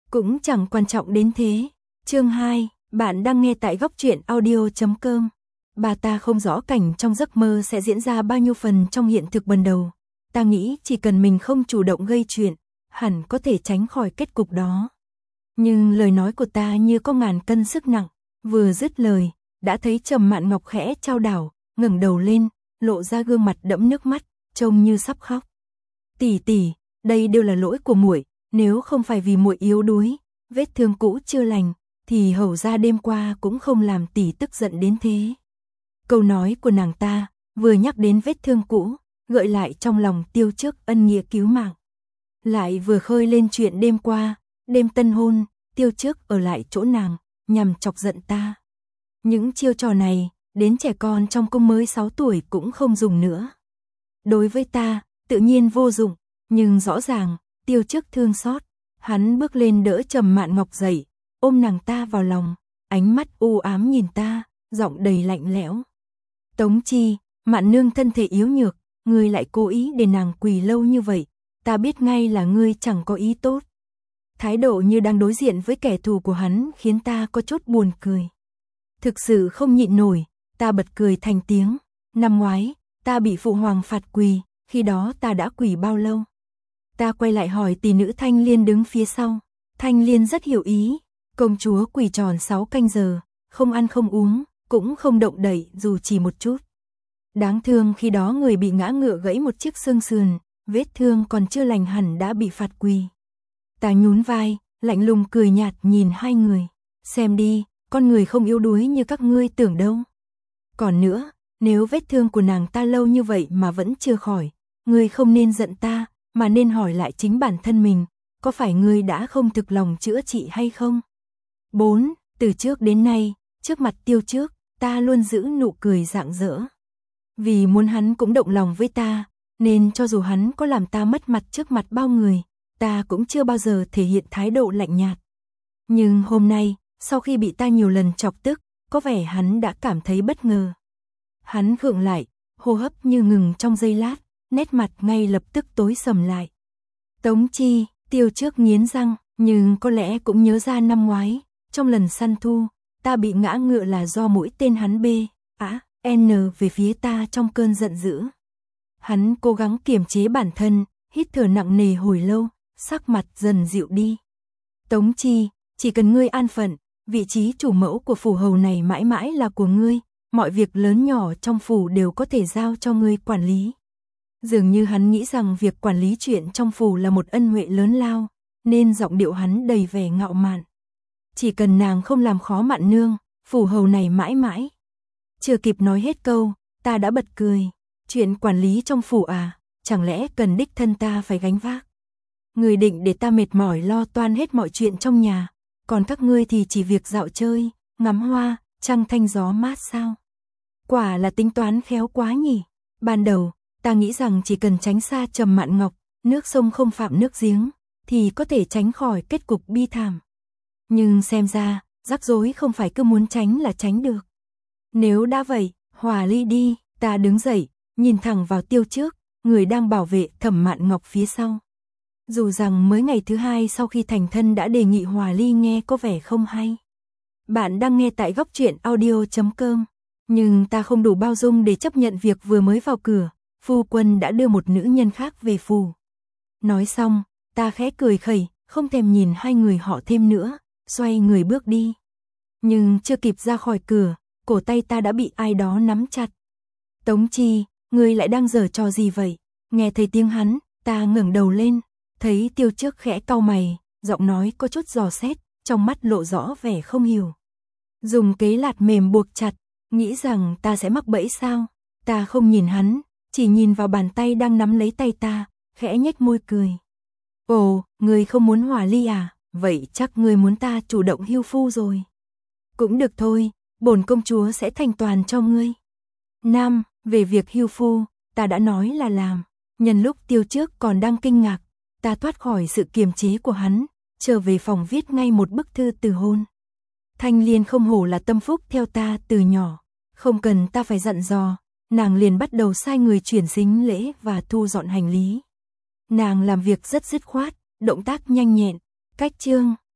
cũng chẳng quan trọng đến thế. Chương 2, bạn đang nghe tại góc truyện audio.com. Bà ta không rõ cảnh trong giấc mơ sẽ diễn ra bao nhiêu phần trong hiện thực ban đầu. Ta nghĩ chỉ cần mình không chủ động gây chuyện, hẳn có thể tránh khỏi kết cục đó. Nhưng lời nói của ta như có ngàn cân sức nặng, vừa dứt lời, đã thấy Trầm Mạn Ngọc khẽ chao đảo, ngẩng đầu lên, lộ ra gương mặt đẫm nước mắt, trông như sắp khóc. "Tỷ tỷ, đây đều là lỗi của muội, nếu không phải vì muội yếu đuối, vết thương cũ chưa lành, thì hầu ra đêm qua cũng không làm tỷ tức giận đến thế." Câu nói của nàng ta, vừa nhắc đến vết thương cũ, gợi lại trong lòng Tiêu Trước ân nghĩa cứu mạng. Lại vừa khơi lên chuyện đêm qua, đêm tân hôn, Tiêu Trước ở lại chỗ nàng, nhằm chọc giận ta. Những chiêu trò này, đến trẻ con trong cung mới 6 tuổi cũng không dùng nữa. Đối với ta, tự nhiên vô dụng, nhưng rõ ràng, Tiêu Trước thương xót, hắn bước lên đỡ Trầm Mạn Ngọc dậy, ôm nàng ta vào lòng, ánh mắt u ám nhìn ta, giọng đầy lạnh lẽo. "Tống Chi, Mạn nương thân thể yếu nhược, ngươi lại cố ý để nàng quỳ lâu như vậy, ta biết ngay là ngươi chẳng có ý tốt." Thái độ như đang đối diện với kẻ thù của hắn khiến ta có chút buồn cười. Thực sự không nhịn nổi, ta bật cười thành tiếng. Năm ngoái, ta bị phụ hoàng phạt quỳ, khi đó ta đã quỳ bao lâu? Ta quay lại hỏi tỷ nữ Thanh Liên đứng phía sau. Thanh Liên rất hiểu ý, công chúa quỳ tròn 6 canh giờ, không ăn không uống, cũng không động đậy dù chỉ một chút. Đáng thương khi đó người bị ngã ngựa gãy một chiếc xương sườn, vết thương còn chưa lành hẳn đã bị phạt quỳ. Ta nhún vai, lạnh lùng cười nhạt nhìn hai người. Xem đi, con người không yếu đuối như các ngươi tưởng đâu. Còn nữa, nếu vết thương của nàng ta lâu như vậy mà vẫn chưa khỏi, ngươi không nên giận ta, mà nên hỏi lại chính bản thân mình, có phải ngươi đã không thực lòng chữa trị hay không? 4. Từ trước đến nay, trước mặt Tiêu Trước, ta luôn giữ nụ cười rạng rỡ. Vì muốn hắn cũng động lòng với ta, nên cho dù hắn có làm ta mất mặt trước mặt bao người, ta cũng chưa bao giờ thể hiện thái độ lạnh nhạt. Nhưng hôm nay, sau khi bị ta nhiều lần chọc tức, có vẻ hắn đã cảm thấy bất ngờ. Hắn khựng lại, hô hấp như ngừng trong giây lát, nét mặt ngay lập tức tối sầm lại. "Tống Chi," Tiêu Trước nghiến răng, nhưng có lẽ cũng nhớ ra năm ngoái, trong lần săn thu, ta bị ngã ngựa là do mũi tên hắn B.A.N về phía ta trong cơn giận dữ. Hắn cố gắng kiềm chế bản thân, hít thở nặng nề hồi lâu, sắc mặt dần dịu đi. "Tống Chi, chỉ cần ngươi an phận, vị trí chủ mẫu của phủ hầu này mãi mãi là của ngươi, mọi việc lớn nhỏ trong phủ đều có thể giao cho ngươi quản lý." Dường như hắn nghĩ rằng việc quản lý chuyện trong phủ là một ân huệ lớn lao, nên giọng điệu hắn đầy vẻ ngạo mạn. "Chỉ cần nàng không làm khó Mạn nương, phủ hầu này mãi mãi." Chưa kịp nói hết câu, ta đã bật cười. "Chuyện quản lý trong phủ à, chẳng lẽ cần đích thân ta phải gánh vác? Người định để ta mệt mỏi lo toan hết mọi chuyện trong nhà, còn các ngươi thì chỉ việc dạo chơi, ngắm hoa, trăng thanh gió mát sao? Quả là tính toán khéo quá nhỉ." Ban đầu, ta nghĩ rằng chỉ cần tránh xa Trầm Mạn Ngọc, nước sông không phạm nước giếng, thì có thể tránh khỏi kết cục bi thảm. Nhưng xem ra, rắc rối không phải cứ muốn tránh là tránh được. Nếu đã vậy, hòa ly đi. Ta đứng dậy, nhìn thẳng vào Tiêu Trước, người đang bảo vệ Thẩm Mạn Ngọc phía sau. Dù rằng mới ngày thứ 2 sau khi thành thân đã đề nghị hòa ly nghe có vẻ không hay. Bạn đang nghe tại góc truyện audio.com. Nhưng ta không đủ bao dung để chấp nhận việc vừa mới vào cửa, phu quân đã đưa một nữ nhân khác về phủ. Nói xong, ta khẽ cười khẩy, không thèm nhìn hai người họ thêm nữa, xoay người bước đi. Nhưng chưa kịp ra khỏi cửa, cổ tay ta đã bị ai đó nắm chặt. "Tống Chi, ngươi lại đang giở trò gì vậy?" Nghe thấy tiếng hắn, ta ngẩng đầu lên, thấy Tiêu Trước khẽ cau mày, giọng nói có chút dò xét, trong mắt lộ rõ vẻ không hiểu. "Dùng kế lạt mềm buộc chặt, nghĩ rằng ta sẽ mắc bẫy sao?" Ta không nhìn hắn, chỉ nhìn vào bàn tay đang nắm lấy tay ta, khẽ nhếch môi cười. "Ồ, ngươi không muốn hòa ly à? Vậy chắc ngươi muốn ta chủ động hưu phu rồi." "Cũng được thôi, bổn công chúa sẽ thành toàn cho ngươi." Nam, về việc hưu phu, ta đã nói là làm. Nhân lúc Tiêu Trước còn đang kinh ngạc, ta thoát khỏi sự kiềm chế của hắn, trở về phòng viết ngay một bức thư từ hôn. Thanh Liên không hổ là tâm phúc theo ta từ nhỏ, không cần ta phải dặn dò, nàng liền bắt đầu sai người chuyển sính lễ và thu dọn hành lý. Nàng làm việc rất dứt khoát, động tác nhanh nhẹn, cách chương.